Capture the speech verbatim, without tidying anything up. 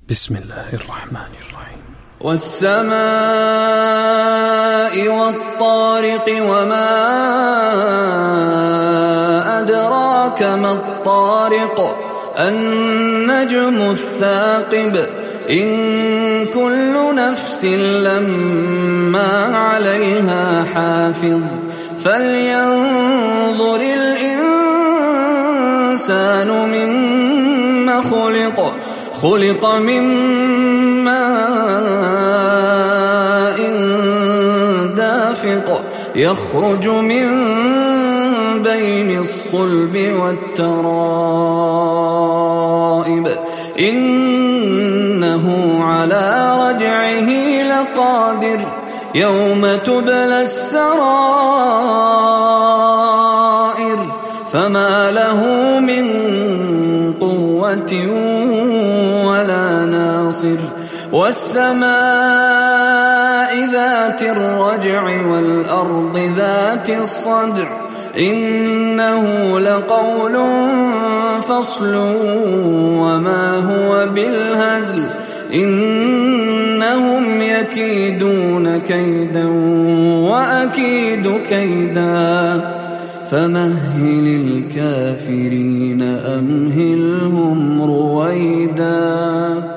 بسم الله الرحمن الرحيم. والسماء والطارق وما أدراك ما الطارق النجم الثاقب إن كل نفس لما عليها حافظ فلينظر الإنسان مما خلق خلق من ماء دافق يخرج من بين الصلب والترائب إنه على رجعه لقادر يوم تبلى السرائر فما له من قوة ولا ناصر والسماء ذات الرجع والأرض ذات الصدع إنه لقول فصل وما هو بالهزل إنهم يكيدون كيدا وأكيد كيدا فمهل الكافرين أمهلهم رويدا.